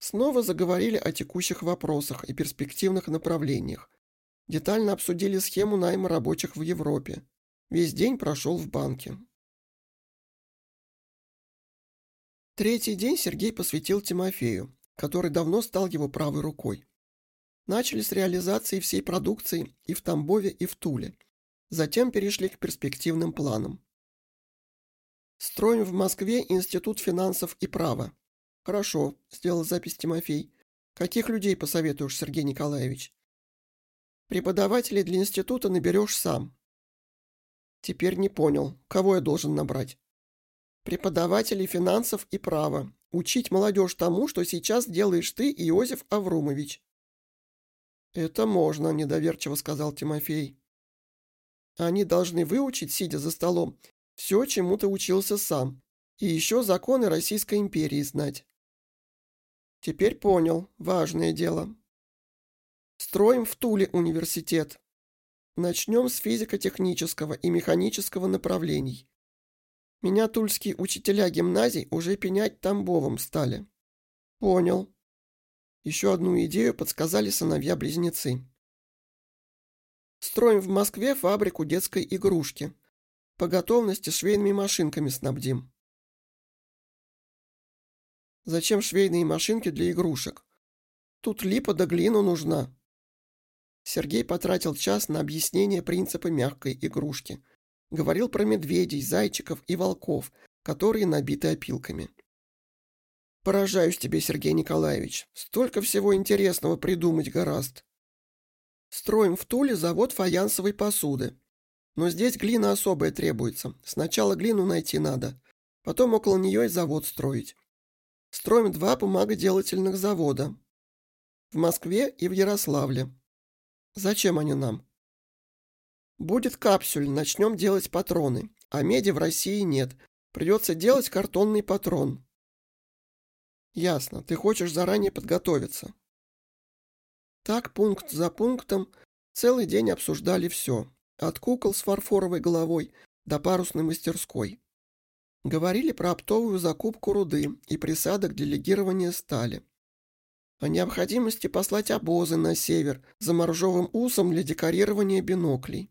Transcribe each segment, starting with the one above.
Снова заговорили о текущих вопросах и перспективных направлениях. Детально обсудили схему найма рабочих в Европе. Весь день прошел в банке. Третий день Сергей посвятил Тимофею, который давно стал его правой рукой. Начали с реализации всей продукции и в Тамбове, и в Туле. Затем перешли к перспективным планам. Строим в Москве Институт финансов и права. Хорошо, сделал запись Тимофей. Каких людей посоветуешь, Сергей Николаевич? Преподавателей для института наберешь сам. Теперь не понял, кого я должен набрать? Преподавателей финансов и права. Учить молодежь тому, что сейчас делаешь ты и Иосиф Аврумович. Это можно, недоверчиво сказал Тимофей. Они должны выучить, сидя за столом, все, чему ты учился сам, и еще законы Российской империи знать. Теперь понял, важное дело. Строим в Туле университет. Начнем с физико-технического и механического направлений. Меня тульские учителя гимназий уже пенять Тамбовым стали. Понял. Еще одну идею подсказали сыновья-близнецы. Строим в Москве фабрику детской игрушки. По готовности швейными машинками снабдим. Зачем швейные машинки для игрушек? Тут липа да глина нужна. Сергей потратил час на объяснение принципа мягкой игрушки. Говорил про медведей, зайчиков и волков, которые набиты опилками. Поражаюсь тебе, Сергей Николаевич. Столько всего интересного придумать гораст. Строим в Туле завод фаянсовой посуды. Но здесь глина особая требуется. Сначала глину найти надо, потом около нее и завод строить. Строим 2 бумагоделательных завода. В Москве и в Ярославле. Зачем они нам? Будет капсюль, начнем делать патроны. А меди в России нет. Придется делать картонный патрон. Ясно, ты хочешь заранее подготовиться. Так, пункт за пунктом, целый день обсуждали все. От кукол с фарфоровой головой до парусной мастерской. Говорили про оптовую закупку руды и присадок для легирования стали. О необходимости послать обозы на север за моржовым усом для декорирования биноклей.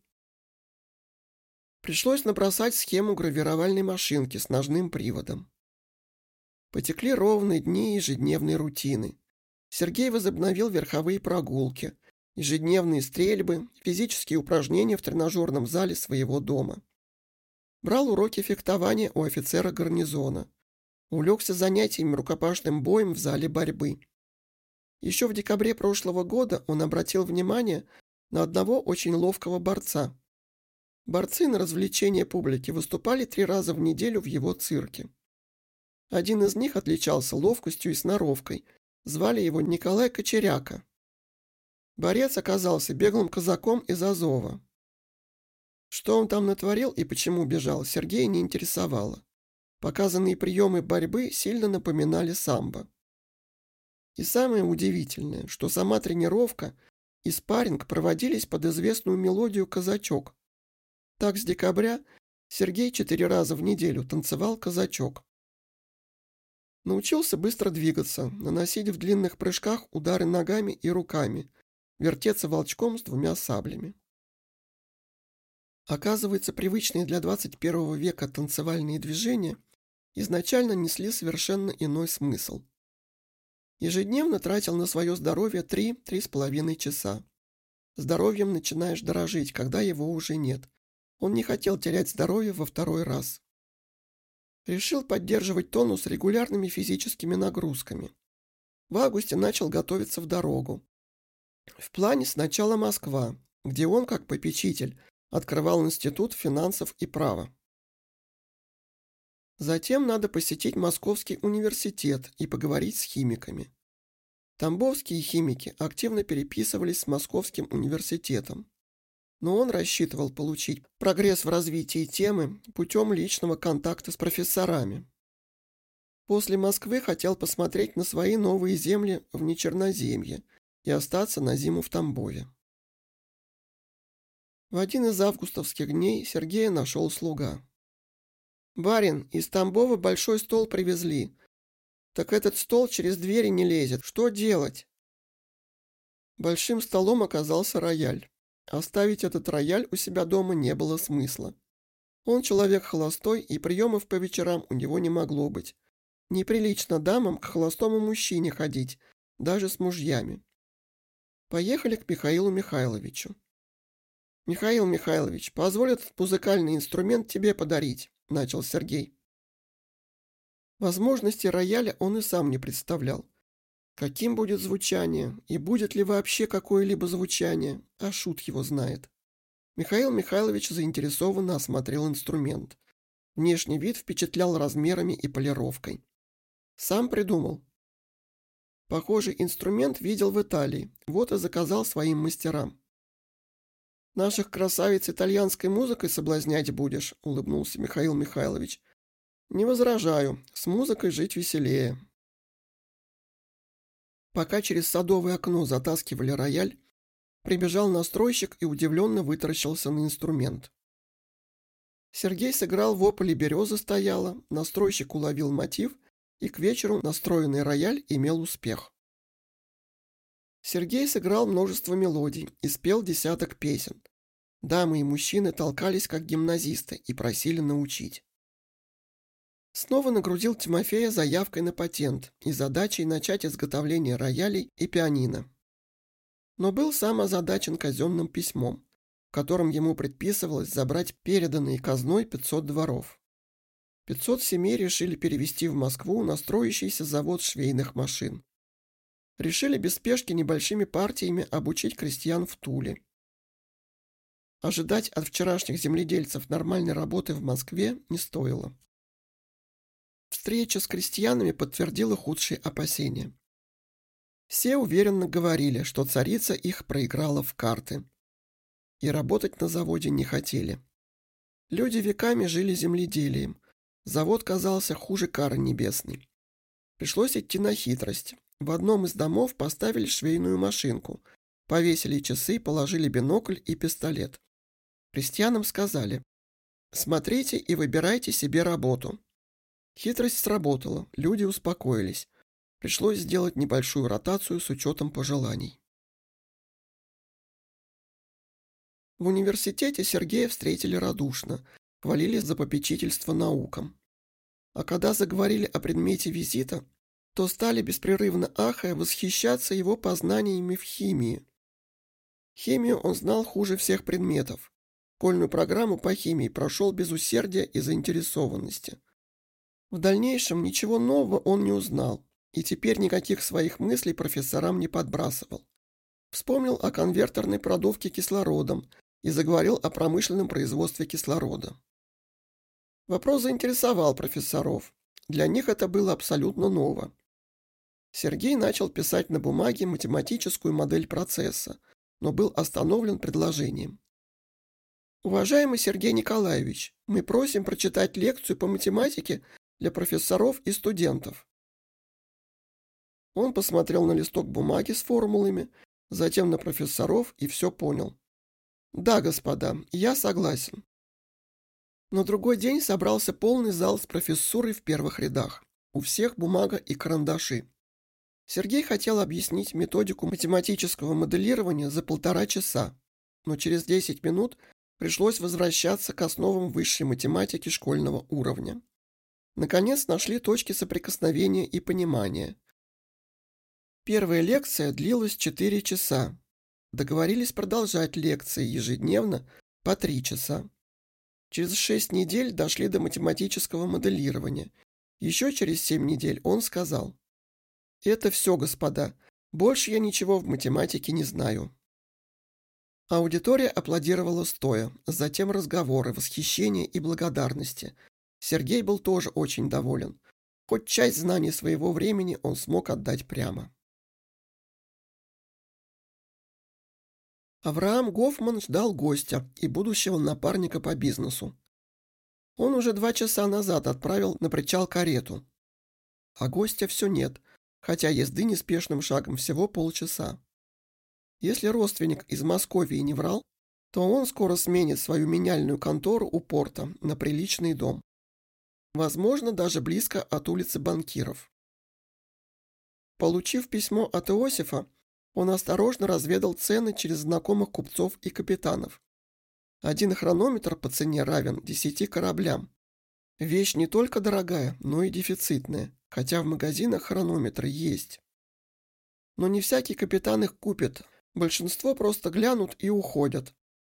Пришлось набросать схему гравировальной машинки с ножным приводом. Потекли ровные дни ежедневной рутины. Сергей возобновил верховые прогулки, ежедневные стрельбы, физические упражнения в тренажерном зале своего дома. Брал уроки фехтования у офицера гарнизона. Увлекся занятиями рукопашным боем в зале борьбы. Еще в декабре прошлого года он обратил внимание на одного очень ловкого борца. Борцы на развлечение публики выступали 3 раза в неделю в его цирке. Один из них отличался ловкостью и сноровкой. Звали его Николай Кочеряка. Борец оказался беглым казаком из Азова. Что он там натворил и почему бежал, Сергея не интересовало. Показанные приемы борьбы сильно напоминали самбо. И самое удивительное, что сама тренировка и спарринг проводились под известную мелодию «Казачок». Так с декабря Сергей 4 раза в неделю танцевал казачок. Научился быстро двигаться, наносить в длинных прыжках удары ногами и руками, вертеться волчком с 2 саблями. Оказывается, привычные для 21 века танцевальные движения изначально несли совершенно иной смысл. Ежедневно тратил на свое здоровье 3–3,5 часа. Здоровьем начинаешь дорожить, когда его уже нет. Он не хотел терять здоровье во 2-й раз. Решил поддерживать тонус регулярными физическими нагрузками. В августе начал готовиться в дорогу. В плане сначала Москва, где он, как попечитель, открывал Институт финансов и права. Затем надо посетить Московский университет и поговорить с химиками. Тамбовские химики активно переписывались с Московским университетом. Но он рассчитывал получить прогресс в развитии темы путем личного контакта с профессорами. После Москвы хотел посмотреть на свои новые земли в Нечерноземье и остаться на зиму в Тамбове. В один из августовских дней Сергея нашел слуга. «Барин, из Тамбова большой стол привезли. Так этот стол через двери не лезет. Что делать? Большим столом оказался рояль. Оставить этот рояль у себя дома не было смысла. Он человек холостой, и приемов по вечерам у него не могло быть. Неприлично дамам к холостому мужчине ходить, даже с мужьями. Поехали к Михаилу Михайловичу. «Михаил Михайлович, позволь этот музыкальный инструмент тебе подарить», – начал Сергей. Возможности рояля он и сам не представлял. Каким будет звучание, и будет ли вообще какое-либо звучание, а шут его знает. Михаил Михайлович заинтересованно осмотрел инструмент. Внешний вид впечатлял размерами и полировкой. Сам придумал. Похожий инструмент видел в Италии, вот и заказал своим мастерам. «Наших красавиц итальянской музыкой соблазнять будешь», — улыбнулся Михаил Михайлович. «Не возражаю, с музыкой жить веселее». Пока через садовое окно затаскивали рояль, прибежал настройщик и удивленно вытаращился на инструмент. Сергей сыграл «Вопль и береза стояла», настройщик уловил мотив, и к вечеру настроенный рояль имел успех. Сергей сыграл множество мелодий и спел десяток песен. Дамы и мужчины толкались как гимназисты и просили научить. Снова нагрузил Тимофея заявкой на патент и задачей начать изготовление роялей и пианино. Но был сам озадачен казенным письмом, в котором ему предписывалось забрать переданные казной 500 дворов. 500 семей решили перевести в Москву на строящийся завод швейных машин. Решили без спешки небольшими партиями обучить крестьян в Туле. Ожидать от вчерашних земледельцев нормальной работы в Москве не стоило. Встреча с крестьянами подтвердила худшие опасения. Все уверенно говорили, что царица их проиграла в карты. И работать на заводе не хотели. Люди веками жили земледелием. Завод казался хуже кары небесной. Пришлось идти на хитрость. В одном из домов поставили швейную машинку, повесили часы, положили бинокль и пистолет. Крестьянам сказали: «Смотрите и выбирайте себе работу». Хитрость сработала, люди успокоились. Пришлось сделать небольшую ротацию с учетом пожеланий. В университете Сергея встретили радушно, хвалили за попечительство наукам. А когда заговорили о предмете визита, то стали беспрерывно ахая восхищаться его познаниями в химии. Химию он знал хуже всех предметов. Школьную программу по химии прошел без усердия и заинтересованности. В дальнейшем ничего нового он не узнал, и теперь никаких своих мыслей профессорам не подбрасывал. Вспомнил о конвертерной продувке кислородом и заговорил о промышленном производстве кислорода. Вопрос заинтересовал профессоров. Для них это было абсолютно ново. Сергей начал писать на бумаге математическую модель процесса, но был остановлен предложением. «Уважаемый Сергей Николаевич, мы просим прочитать лекцию по математике для профессоров и студентов». Он посмотрел на листок бумаги с формулами, затем на профессоров и все понял. «Да, господа, я согласен». На другой день собрался полный зал с профессурой в первых рядах. У всех бумага и карандаши. Сергей хотел объяснить методику математического моделирования за 1,5 часа, но через 10 минут пришлось возвращаться к основам высшей математики школьного уровня. Наконец нашли точки соприкосновения и понимания. Первая лекция длилась 4 часа. Договорились продолжать лекции ежедневно по 3 часа. Через 6 недель дошли до математического моделирования. Еще через 7 недель он сказал: «Это все, господа. Больше я ничего в математике не знаю». Аудитория аплодировала стоя, затем разговоры, восхищение и благодарности. Сергей был тоже очень доволен. Хоть часть знаний своего времени он смог отдать прямо. Авраам Гофман ждал гостя и будущего напарника по бизнесу. Он уже 2 часа назад отправил на причал карету. А гостя все нет, хотя езды неспешным шагом всего полчаса. Если родственник из Московии не врал, то он скоро сменит свою меняльную контору у порта на приличный дом. Возможно, даже близко от улицы Банкиров. Получив письмо от Иосифа, он осторожно разведал цены через знакомых купцов и капитанов. Один хронометр по цене равен 10 кораблям. Вещь не только дорогая, но и дефицитная, хотя в магазинах хронометры есть. Но не всякий капитан их купит, большинство просто глянут и уходят.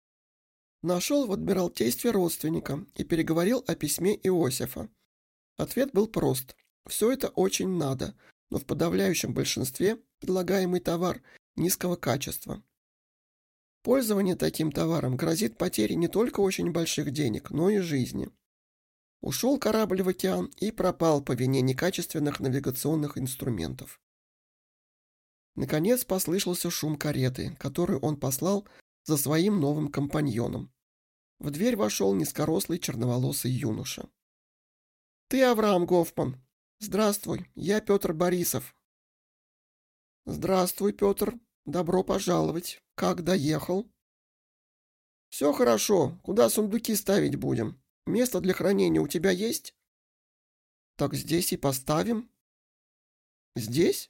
Нашел в Адмиралтействе родственника и переговорил о письме Иосифа. Ответ был прост. Все это очень надо, но в подавляющем большинстве предлагаемый товар низкого качества. Пользование таким товаром грозит потерей не только очень больших денег, но и жизни. Ушел корабль в океан и пропал по вине некачественных навигационных инструментов. Наконец послышался шум кареты, которую он послал за своим новым компаньоном. В дверь вошел низкорослый черноволосый юноша. «Ты Авраам Гофман. Здравствуй, я Петр Борисов». «Здравствуй, Петр. Добро пожаловать. Как доехал?» «Все хорошо. Куда сундуки ставить будем? Место для хранения у тебя есть?» «Так здесь и поставим». «Здесь?»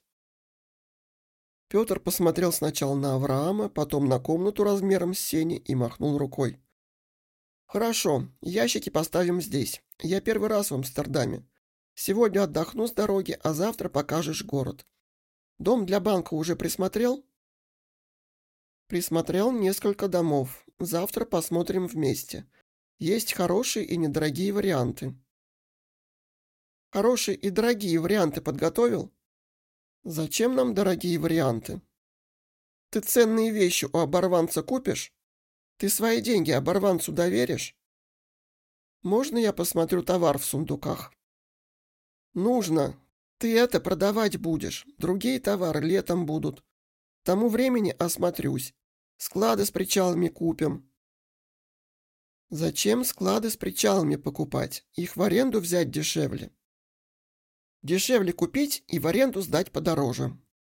Петр посмотрел сначала на Авраама, потом на комнату размером с сени и махнул рукой. «Хорошо, ящики поставим здесь. Я первый раз в Амстердаме. Сегодня отдохну с дороги, а завтра покажешь город. Дом для банка уже присмотрел?» «Присмотрел несколько домов. Завтра посмотрим вместе. Есть хорошие и недорогие варианты». «Хорошие и дорогие варианты подготовил?» «Зачем нам дорогие варианты? Ты ценные вещи у оборванца купишь? Ты свои деньги оборванцу доверишь? Можно я посмотрю товар в сундуках?» «Нужно. Ты это продавать будешь. Другие товары летом будут. К тому времени осмотрюсь. Склады с причалами купим». «Зачем склады с причалами покупать? Их в аренду взять дешевле». «Дешевле купить и в аренду сдать подороже».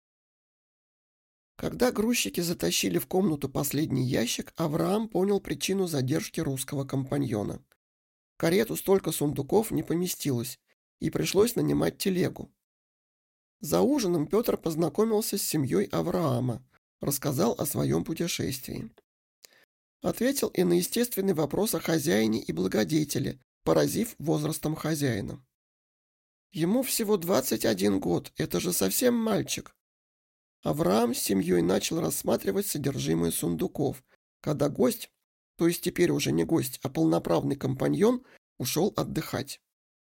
Когда грузчики затащили в комнату последний ящик, Авраам понял причину задержки русского компаньона. В карету столько сундуков не поместилось, и пришлось нанимать телегу. За ужином Петр познакомился с семьей Авраама, рассказал о своем путешествии. Ответил и на естественный вопрос о хозяине и благодетеле, поразив возрастом хозяина. Ему всего 21 год, это же совсем мальчик. Авраам с семьей начал рассматривать содержимое сундуков, когда гость, то есть теперь уже не гость, а полноправный компаньон, ушел отдыхать.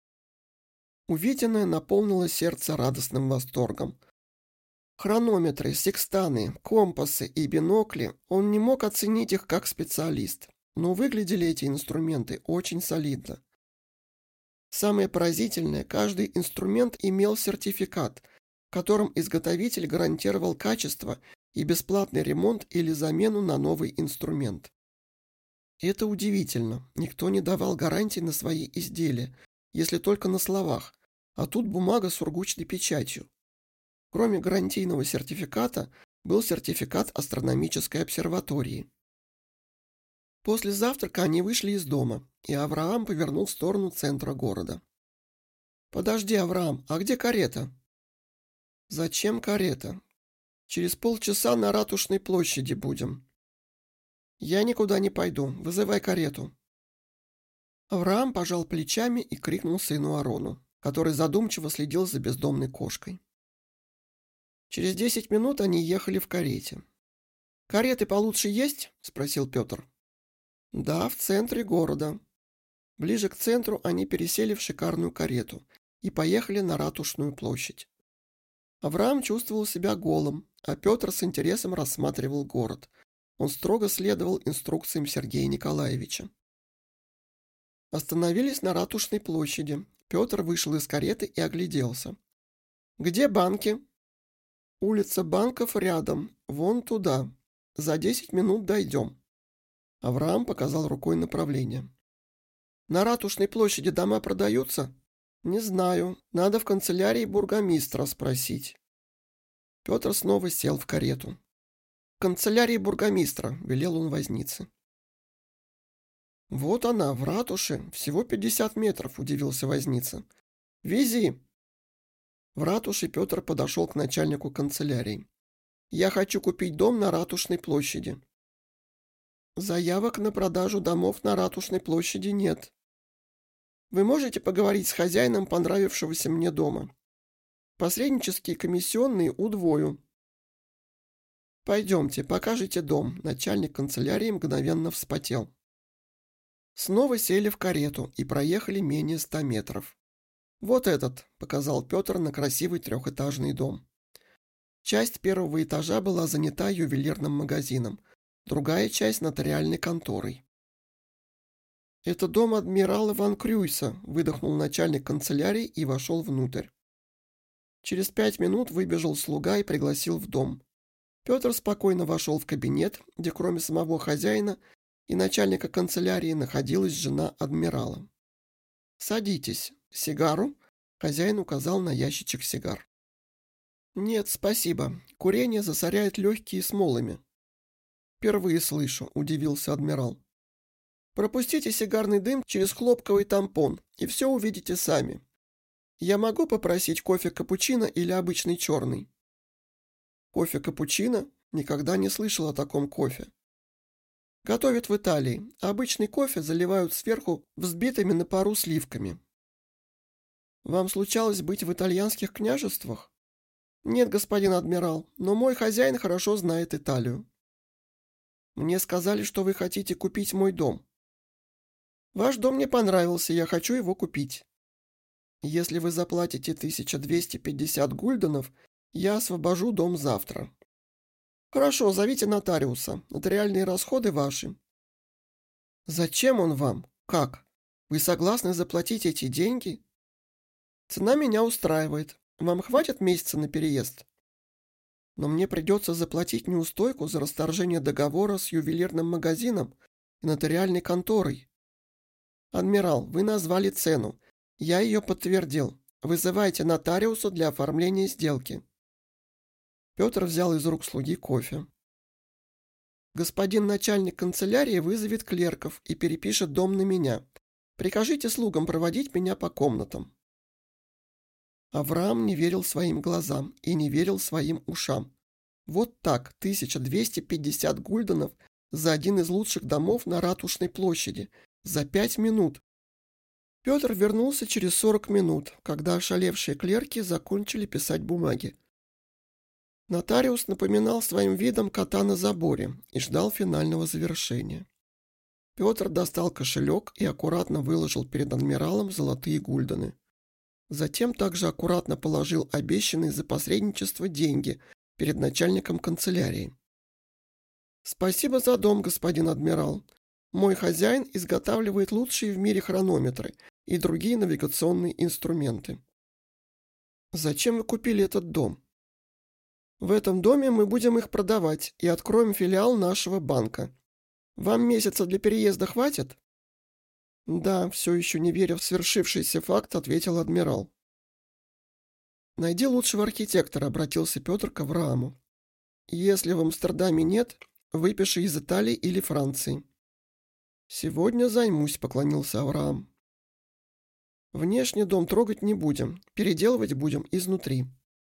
Увиденное наполнило сердце радостным восторгом. Хронометры, секстаны, компасы и бинокли, он не мог оценить их как специалист, но выглядели эти инструменты очень солидно. Самое поразительное, каждый инструмент имел сертификат, которым изготовитель гарантировал качество и бесплатный ремонт или замену на новый инструмент. Это удивительно, никто не давал гарантий на свои изделия, если только на словах, а тут бумага с сургучной печатью. Кроме гарантийного сертификата, был сертификат астрономической обсерватории. После завтрака они вышли из дома, и Авраам повернул в сторону центра города. «Подожди, Авраам, а где карета?» «Зачем карета? Через полчаса на Ратушной площади будем». «Я никуда не пойду, вызывай карету». Авраам пожал плечами и крикнул сыну Арону, который задумчиво следил за бездомной кошкой. Через 10 минут они ехали в карете. «Кареты получше есть?» – спросил Петр. «Да, в центре города». Ближе к центру они пересели в шикарную карету и поехали на Ратушную площадь. Авраам чувствовал себя голым, а Петр с интересом рассматривал город. Он строго следовал инструкциям Сергея Николаевича. Остановились на Ратушной площади. Петр вышел из кареты и огляделся. «Где банки?» «Улица Банков рядом, вон туда. За 10 минут дойдем». Авраам показал рукой направление. «На Ратушной площади дома продаются?» «Не знаю. Надо в канцелярии бургомистра спросить». Петр снова сел в карету. «В канцелярии бургомистра», — велел он вознице. «Вот она, в ратуше. Всего 50 метров», — удивился возница. «Вези». В ратуше Петр подошел к начальнику канцелярии. «Я хочу купить дом на Ратушной площади». «Заявок на продажу домов на Ратушной площади нет. Вы можете поговорить с хозяином понравившегося мне дома? Посреднические комиссионные удвою». «Пойдемте, покажите дом», — начальник канцелярии мгновенно вспотел. Снова сели в карету и проехали менее 100 метров. «Вот этот», — показал Петр на красивый трехэтажный дом. Часть первого этажа была занята ювелирным магазином, другая часть — нотариальной конторой. «Это дом адмирала Ван Крюйса», — выдохнул начальник канцелярии и вошел внутрь. Через 5 минут выбежал слуга и пригласил в дом. Петр спокойно вошел в кабинет, где кроме самого хозяина и начальника канцелярии находилась жена адмирала. «Садитесь. Сигару?» — хозяин указал на ящичек сигар. «Нет, спасибо. Курение засоряет легкие смолами». «Впервые слышу», — удивился адмирал. «Пропустите сигарный дым через хлопковый тампон, и все увидите сами. Я могу попросить кофе-капучино или обычный черный?» «Кофе-капучино? Никогда не слышал о таком кофе». «Готовят в Италии. Обычный кофе заливают сверху взбитыми на пару сливками». «Вам случалось быть в итальянских княжествах?» «Нет, господин адмирал, но мой хозяин хорошо знает Италию». «Мне сказали, что вы хотите купить мой дом». «Ваш дом мне понравился, я хочу его купить». «Если вы заплатите 1250 гульденов, я освобожу дом завтра». «Хорошо, зовите нотариуса. Нотариальные расходы ваши». «Зачем он вам? Как? Вы согласны заплатить эти деньги?» «Цена меня устраивает. Вам хватит месяца на переезд?» «Но мне придется заплатить неустойку за расторжение договора с ювелирным магазином и нотариальной конторой». «Адмирал, вы назвали цену. Я ее подтвердил. Вызывайте нотариуса для оформления сделки». Петр взял из рук слуги кофе. «Господин начальник канцелярии вызовет клерков и перепишет дом на меня. Прикажите слугам проводить меня по комнатам». Авраам не верил своим глазам и не верил своим ушам. Вот так 1250 гульденов за один из лучших домов на Ратушной площади. За 5 минут. Петр вернулся через 40 минут, когда ошалевшие клерки закончили писать бумаги. Нотариус напоминал своим видом кота на заборе и ждал финального завершения. Петр достал кошелек и аккуратно выложил перед адмиралом золотые гульдены. Затем также аккуратно положил обещанные за посредничество деньги перед начальником канцелярии. «Спасибо за дом, господин адмирал. Мой хозяин изготавливает лучшие в мире хронометры и другие навигационные инструменты». «Зачем вы купили этот дом?» «В этом доме мы будем их продавать и откроем филиал нашего банка. Вам месяца для переезда хватит?» «Да», — все еще не веря в свершившийся факт, ответил адмирал. «Найди лучшего архитектора», — обратился Петр к Аврааму. «Если в Амстердаме нет, выпиши из Италии или Франции». «Сегодня займусь», — поклонился Авраам. «Внешний дом трогать не будем, переделывать будем изнутри».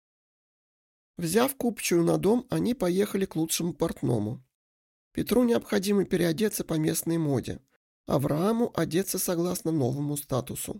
Взяв купчую на дом, они поехали к лучшему портному. Петру необходимо переодеться по местной моде, Аврааму одеться согласно новому статусу.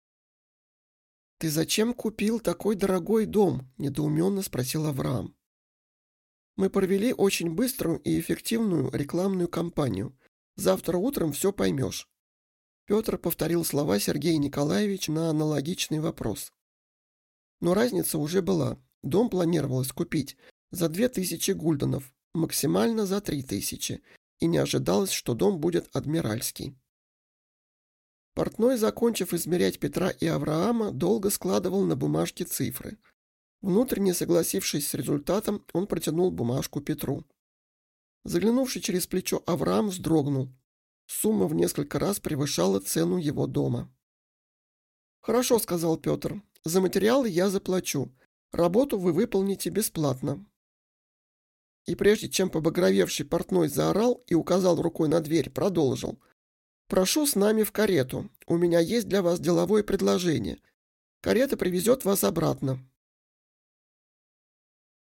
«Ты зачем купил такой дорогой дом?» – недоуменно спросил Авраам. «Мы провели очень быструю и эффективную рекламную кампанию. Завтра утром все поймешь». Петр повторил слова Сергея Николаевича на аналогичный вопрос. Но разница уже была. Дом планировалось купить за 2000 гульденов, максимально за 3000, и не ожидалось, что дом будет адмиральский. Портной, закончив измерять Петра и Авраама, долго складывал на бумажке цифры. Внутренне согласившись с результатом, он протянул бумажку Петру. Заглянувший через плечо, Авраам вздрогнул. Сумма в несколько раз превышала цену его дома. «Хорошо», — сказал Петр, — «за материалы я заплачу. Работу вы выполните бесплатно». И прежде чем побагровевший портной заорал и указал рукой на дверь, продолжил. «Прошу с нами в карету. У меня есть для вас деловое предложение. Карета привезет вас обратно.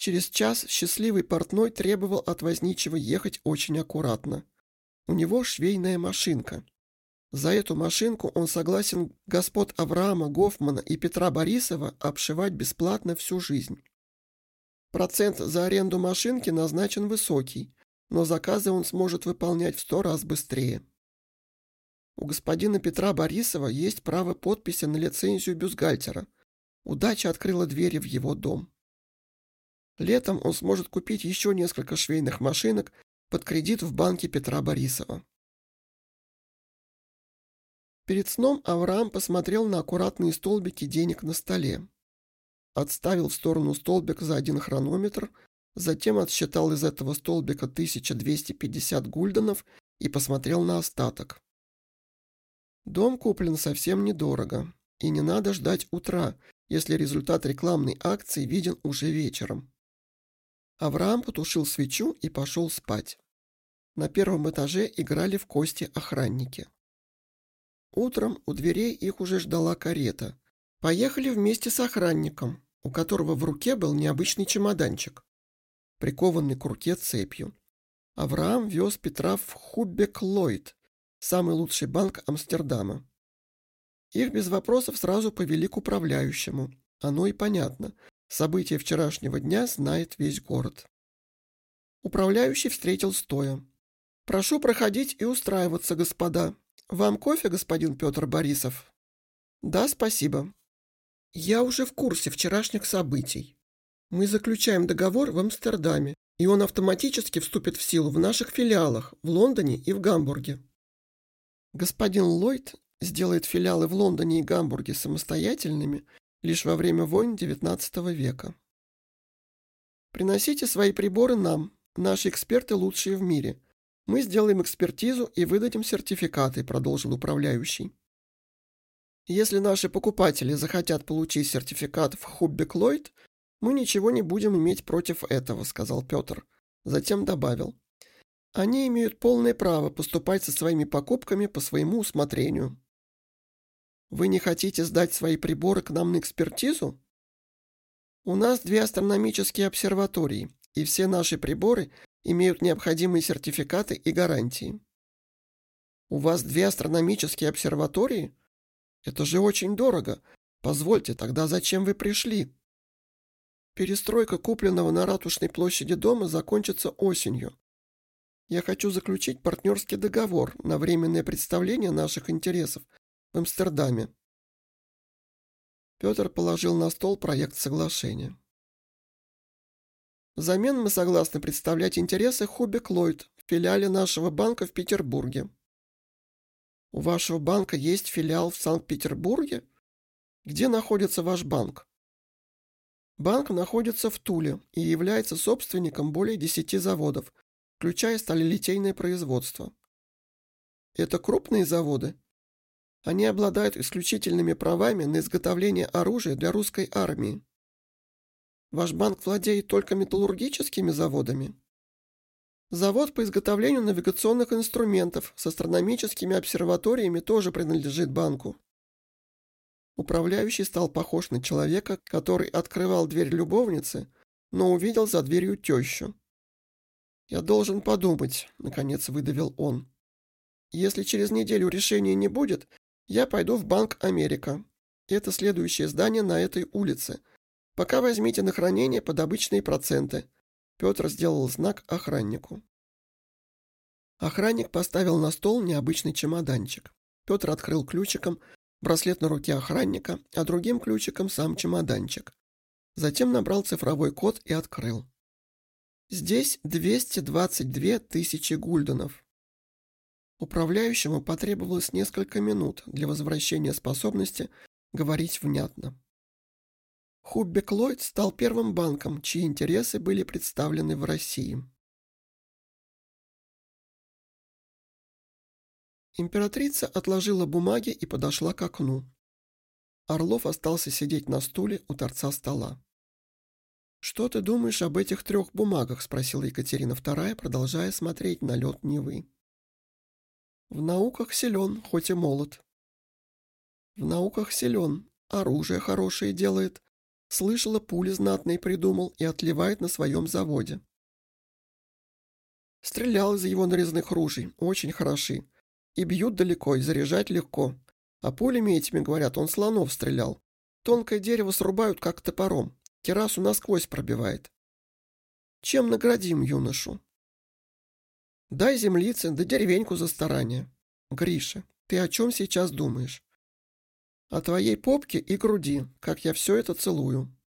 Через час счастливый портной требовал от возничего ехать очень аккуратно. У него швейная машинка. За эту машинку он согласен господ Авраама Гофмана и Петра Борисова обшивать бесплатно всю жизнь. Процент за аренду машинки назначен высокий, но заказы он сможет выполнять в 100 раз быстрее. У господина Петра Борисова есть право подписи на лицензию бюстгальтера. Удача открыла двери в его дом. Летом он сможет купить еще несколько швейных машинок под кредит в банке Петра Борисова. Перед сном Авраам посмотрел на аккуратные столбики денег на столе. Отставил в сторону столбик за 1 хронометр, затем отсчитал из этого столбика 1250 гульденов и посмотрел на остаток. Дом куплен совсем недорого, и не надо ждать утра, если результат рекламной акции виден уже вечером. Авраам потушил свечу и пошел спать. На первом этаже играли в кости охранники. Утром у дверей их уже ждала карета. Поехали вместе с охранником, у которого в руке был необычный чемоданчик, прикованный к руке цепью. Авраам вез Петра в Хуббек-Лойд, самый лучший банк Амстердама. Их без вопросов сразу повели к управляющему. Оно и понятно. События вчерашнего дня знает весь город. Управляющий встретил стоя. «Прошу проходить и устраиваться, господа. Вам кофе, господин Петр Борисов?» «Да, спасибо. Я уже в курсе вчерашних событий. Мы заключаем договор в Амстердаме, и он автоматически вступит в силу в наших филиалах в Лондоне и в Гамбурге. Господин Ллойд сделает филиалы в Лондоне и Гамбурге самостоятельными лишь во время войн XIX века. Приносите свои приборы нам, наши эксперты лучшие в мире. Мы сделаем экспертизу и выдадим сертификаты», — продолжил управляющий. «Если наши покупатели захотят получить сертификат в Хуббек-Лойд, мы ничего не будем иметь против этого», — сказал Петр. Затем добавил: «Они имеют полное право поступать со своими покупками по своему усмотрению». «Вы не хотите сдать свои приборы к нам на экспертизу?» «У нас 2 астрономические обсерватории, и все наши приборы имеют необходимые сертификаты и гарантии». «У вас 2 астрономические обсерватории? Это же очень дорого. Позвольте, тогда зачем вы пришли?» «Перестройка купленного на Ратушной площади дома закончится осенью. Я хочу заключить партнерский договор на временное представление наших интересов в Амстердаме». Петр положил на стол проект соглашения. «Взамен мы согласны представлять интересы Хуббек-Лойд в филиале нашего банка в Петербурге». «У вашего банка есть филиал в Санкт-Петербурге? Где находится ваш банк?» «Банк находится в Туле и является собственником более 10 заводов, включая сталелитейное производство». «Это крупные заводы?» «Они обладают исключительными правами на изготовление оружия для русской армии». «Ваш банк владеет только металлургическими заводами?» «Завод по изготовлению навигационных инструментов с астрономическими обсерваториями тоже принадлежит банку». Управляющий стал похож на человека, который открывал дверь любовницы, но увидел за дверью тещу. «Я должен подумать», — наконец выдавил он. «Если через неделю решения не будет, я пойду в Банк Америка. Это следующее здание на этой улице. Пока возьмите на хранение под обычные проценты». Петр сделал знак охраннику. Охранник поставил на стол необычный чемоданчик. Петр открыл ключиком браслет на руке охранника, а другим ключиком сам чемоданчик. Затем набрал цифровой код и открыл. Здесь 222 тысячи гульденов. Управляющему потребовалось несколько минут для возвращения способности говорить внятно. Хуббек-Лойд стал первым банком, чьи интересы были представлены в России. Императрица отложила бумаги и подошла к окну. Орлов остался сидеть на стуле у торца стола. «Что ты думаешь об этих 3 бумагах?» — спросила Екатерина II, продолжая смотреть на лед Невы. «В науках силен, хоть и молод». «В науках силен, оружие хорошее делает, Слышала, пули знатные придумал и отливает на своем заводе. Стрелял из его нарезных ружей, очень хороши. И бьют далеко, и заряжать легко. А пулями этими, говорят, он слонов стрелял. Тонкое дерево срубают, как топором. Террасу насквозь пробивает. Чем наградим юношу? Дай землицы, да деревеньку за старание. Гриша, ты о чем сейчас думаешь? О твоей попке и груди, как я все это целую.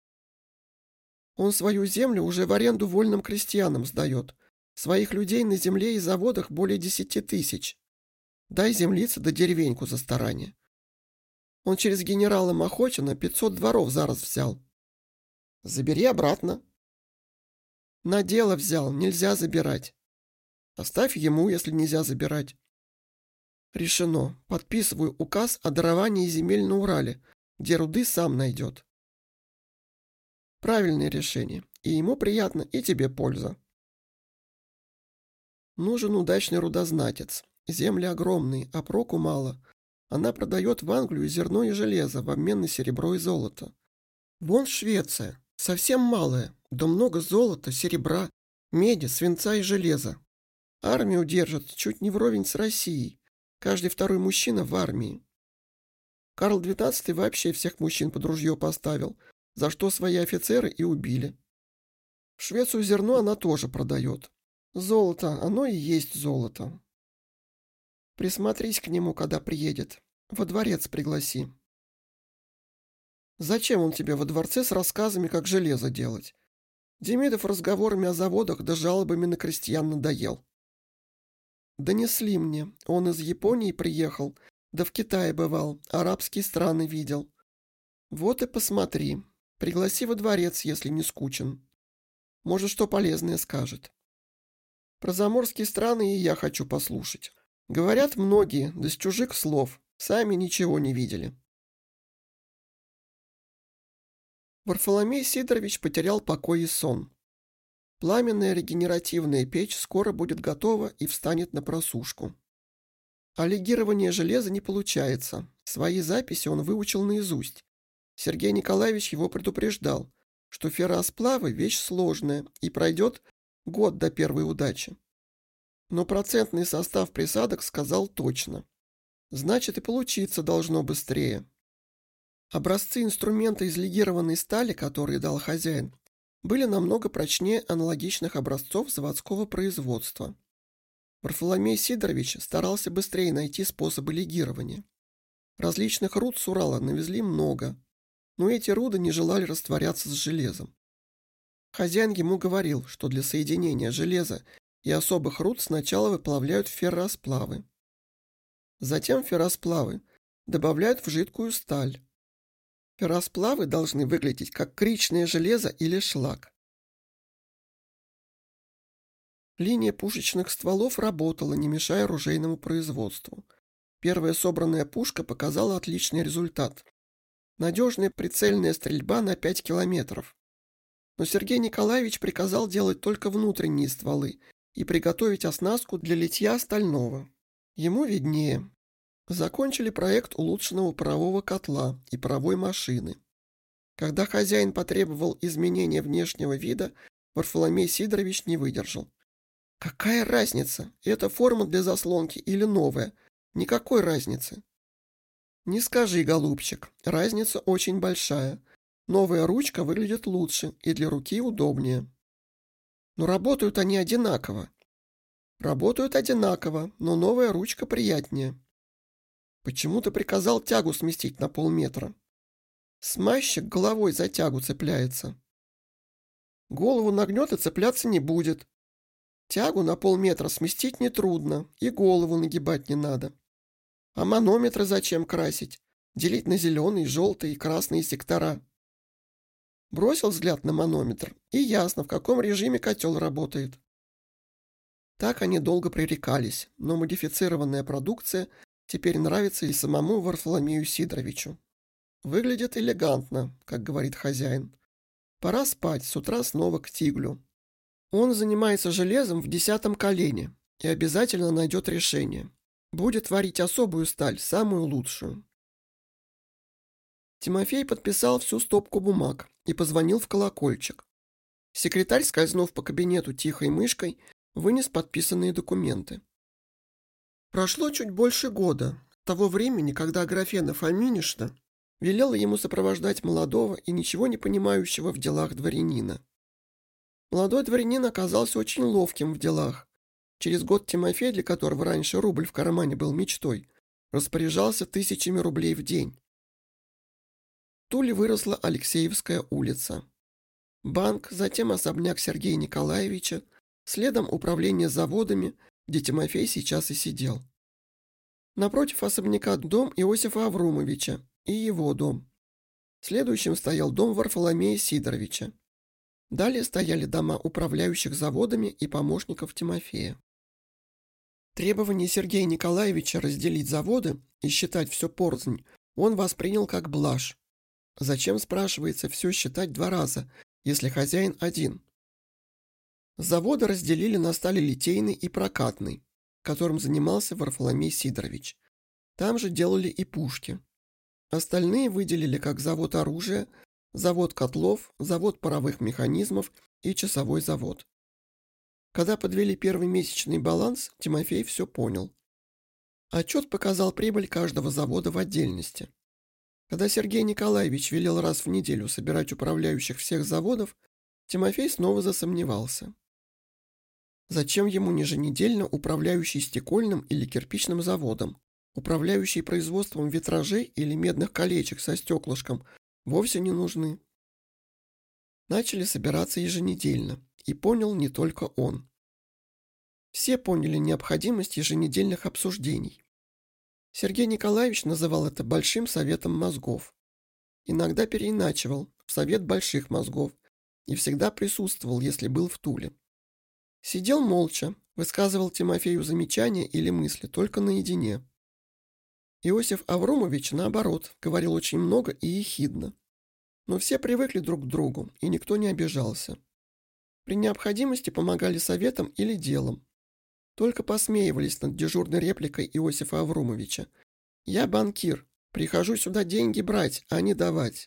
Он свою землю уже в аренду вольным крестьянам сдает. Своих людей на земле и заводах более 10 000. Дай землицы да деревеньку за старание. Он через генерала Махотина 500 дворов зараз взял. Забери обратно. На дело взял, нельзя забирать. Оставь ему, если нельзя забирать. Решено. Подписываю указ о даровании земель на Урале, где руды сам найдет. Правильное решение. И ему приятно, и тебе польза. Нужен удачный рудознатец. Земли огромные, а проку мало. Она продает в Англию зерно и железо в обмен на серебро и золото. Вон Швеция. Совсем малая, да много золота, серебра, меди, свинца и железа. Армию держат чуть не вровень с Россией. Каждый второй мужчина в армии. Карл XII вообще всех мужчин под ружье поставил, за что свои офицеры и убили. В Швецию зерно она тоже продает. Золото, оно и есть золото. Присмотрись к нему, когда приедет. Во дворец пригласи. Зачем он тебе во дворце с рассказами, как железо делать? Демидов разговорами о заводах да жалобами на крестьян надоел. Донесли мне, он из Японии приехал, да в Китае бывал, арабские страны видел. Вот и посмотри, пригласи во дворец, если не скучен. Может, что полезное скажет. Про заморские страны и я хочу послушать. Говорят многие, да с чужих слов, сами ничего не видели. Варфоломей Сидорович потерял покой и сон. Пламенная регенеративная печь скоро будет готова и встанет на просушку. А легирование железа не получается. Свои записи он выучил наизусть. Сергей Николаевич его предупреждал, что ферросплавы – вещь сложная и пройдет год до первой удачи. Но процентный состав присадок сказал точно. Значит, и получиться должно быстрее. Образцы инструмента из легированной стали, которые дал хозяин, были намного прочнее аналогичных образцов заводского производства. Варфоломей Сидорович старался быстрее найти способы легирования. Различных руд с Урала навезли много, но эти руды не желали растворяться с железом. Хозяин ему говорил, что для соединения железа и особых руд сначала выплавляют ферросплавы. Затем ферросплавы добавляют в жидкую сталь. Ферросплавы должны выглядеть как кричное железо или шлак. Линия пушечных стволов работала, не мешая оружейному производству. Первая собранная пушка показала отличный результат. Надежная прицельная стрельба на 5 километров. Но Сергей Николаевич приказал делать только внутренние стволы и приготовить оснастку для литья стального. Ему виднее. Закончили проект улучшенного парового котла и паровой машины. Когда хозяин потребовал изменения внешнего вида, Варфоломей Сидорович не выдержал. «Какая разница, это форма для заслонки или новая? Никакой разницы». «Не скажи, голубчик, разница очень большая. Новая ручка выглядит лучше и для руки удобнее». «Но работают они одинаково». «Работают одинаково, но новая ручка приятнее». «Почему ты приказал тягу сместить на полметра?» «Смазчик головой за тягу цепляется». «Голову нагнет и цепляться не будет. Тягу на полметра сместить нетрудно, и голову нагибать не надо. А манометры зачем красить? Делить на зеленые, желтые и красные сектора». Бросил взгляд на манометр, и ясно, в каком режиме котел работает. Так они долго пререкались, но модифицированная продукция теперь нравится и самому Варфоломею Сидоровичу. Выглядит элегантно, как говорит хозяин. Пора спать, с утра снова к тиглю. Он занимается железом в 10 колене и обязательно найдет решение. Будет варить особую сталь, самую лучшую. Тимофей подписал всю стопку бумаг и позвонил в колокольчик. Секретарь, скользнув по кабинету тихой мышкой, вынес подписанные документы. Прошло чуть больше года, того времени, когда Аграфена Фоминишна велела ему сопровождать молодого и ничего не понимающего в делах дворянина. Молодой дворянин оказался очень ловким в делах. Через год Тимофей, для которого раньше рубль в кармане был мечтой, распоряжался тысячами рублей в день. В Туле выросла Алексеевская улица. Банк, затем особняк Сергея Николаевича, следом управление заводами, где Тимофей сейчас и сидел. Напротив особняка дом Иосифа Аврумовича и его дом. Следующим стоял дом Варфоломея Сидоровича. Далее стояли дома управляющих заводами и помощников Тимофея. Требование Сергея Николаевича разделить заводы и считать все порознь он воспринял как блажь. Зачем, спрашивается, все считать два раза, если хозяин один? Заводы разделили на сталелитейный и прокатный, которым занимался Варфоломей Сидорович. Там же делали и пушки. Остальные выделили как завод оружия, завод котлов, завод паровых механизмов и часовой завод. Когда подвели первый месячный баланс, Тимофей все понял. Отчет показал прибыль каждого завода в отдельности. Когда Сергей Николаевич велел раз в неделю собирать управляющих всех заводов, Тимофей снова засомневался. Зачем ему еженедельно управляющий стекольным или кирпичным заводом, управляющий производством витражей или медных колечек со стеклышком, вовсе не нужны. Начали собираться еженедельно, и понял не только он. Все поняли необходимость еженедельных обсуждений. Сергей Николаевич называл это «большим советом мозгов». Иногда переиначивал в совет больших мозгов и всегда присутствовал, если был в Туле. Сидел молча, высказывал Тимофею замечания или мысли только наедине. Иосиф Аврумович, наоборот, говорил очень много и ехидно. Но все привыкли друг к другу, и никто не обижался. При необходимости помогали советом или делом. Только посмеивались над дежурной репликой Иосифа Аврумовича. «Я банкир, прихожу сюда деньги брать, а не давать».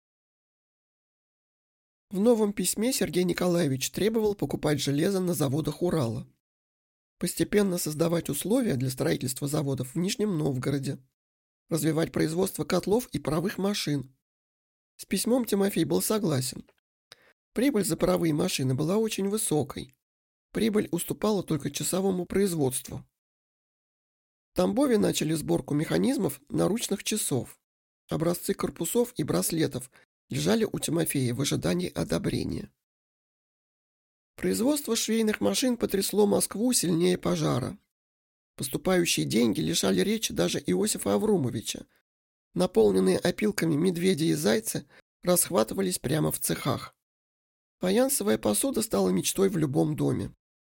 В новом письме Сергей Николаевич требовал покупать железо на заводах Урала. Постепенно создавать условия для строительства заводов в Нижнем Новгороде. Развивать производство котлов и паровых машин. С письмом Тимофей был согласен. Прибыль за паровые машины была очень высокой. Прибыль уступала только часовому производству. В Тамбове начали сборку механизмов наручных часов. Образцы корпусов и браслетов лежали у Тимофея в ожидании одобрения. Производство швейных машин потрясло Москву сильнее пожара. Поступающие деньги лишали речи даже Иосифа Аврумовича. Наполненные опилками медведи и зайцы расхватывались прямо в цехах. Фаянсовая посуда стала мечтой в любом доме.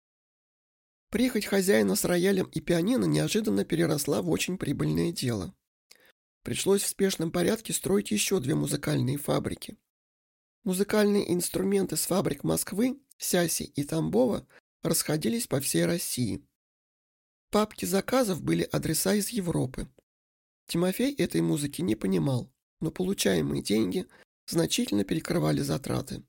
Прихоть хозяина с роялем и пианино неожиданно переросла в очень прибыльное дело. Пришлось в спешном порядке строить еще 2 музыкальные фабрики. Музыкальные инструменты с фабрик Москвы, Сяси и Тамбова расходились по всей России. В папке заказов были адреса из Европы. Тимофей этой музыки не понимал, но получаемые деньги значительно перекрывали затраты.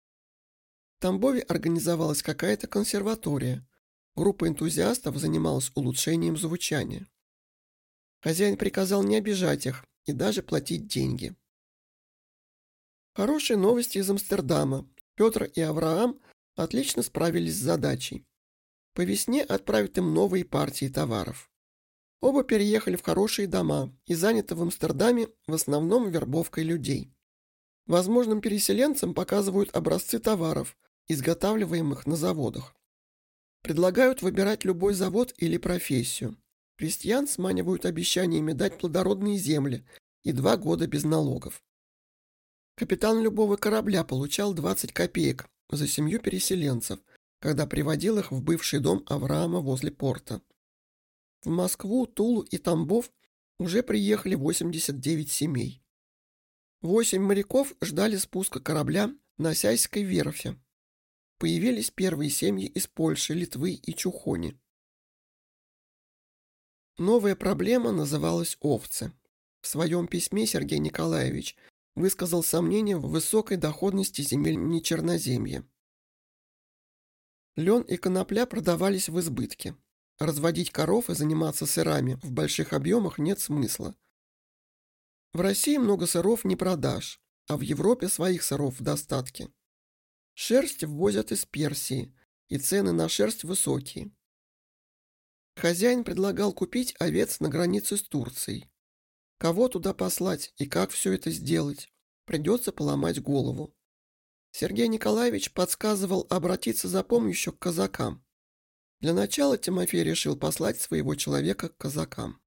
В Тамбове организовалась какая-то консерватория. Группа энтузиастов занималась улучшением звучания. Хозяин приказал не обижать их и даже платить деньги. Хорошие новости из Амстердама. Петр и Авраам отлично справились с задачей. По весне отправят им новые партии товаров. Оба переехали в хорошие дома и заняты в Амстердаме в основном вербовкой людей. Возможным переселенцам показывают образцы товаров, изготавливаемых на заводах. Предлагают выбирать любой завод или профессию. Крестьян сманивают обещаниями дать плодородные земли и 2 года без налогов. Капитан любого корабля получал 20 копеек за семью переселенцев, когда приводил их в бывший дом Авраама возле порта. В Москву, Тулу и Тамбов уже приехали 89 семей. 8 моряков ждали спуска корабля на Сяйской верфи. Появились первые семьи из Польши, Литвы и Чухони. Новая проблема называлась овцы. В своем письме Сергей Николаевич высказал сомнение в высокой доходности земель Нечерноземья. Лен и конопля продавались в избытке. Разводить коров и заниматься сырами в больших объемах нет смысла. В России много сыров не продашь, а в Европе своих сыров в достатке. Шерсть ввозят из Персии, и цены на шерсть высокие. Хозяин предлагал купить овец на границе с Турцией. Кого туда послать и как все это сделать, придется поломать голову. Сергей Николаевич подсказывал обратиться за помощью к казакам. Для начала Тимофей решил послать своего человека к казакам.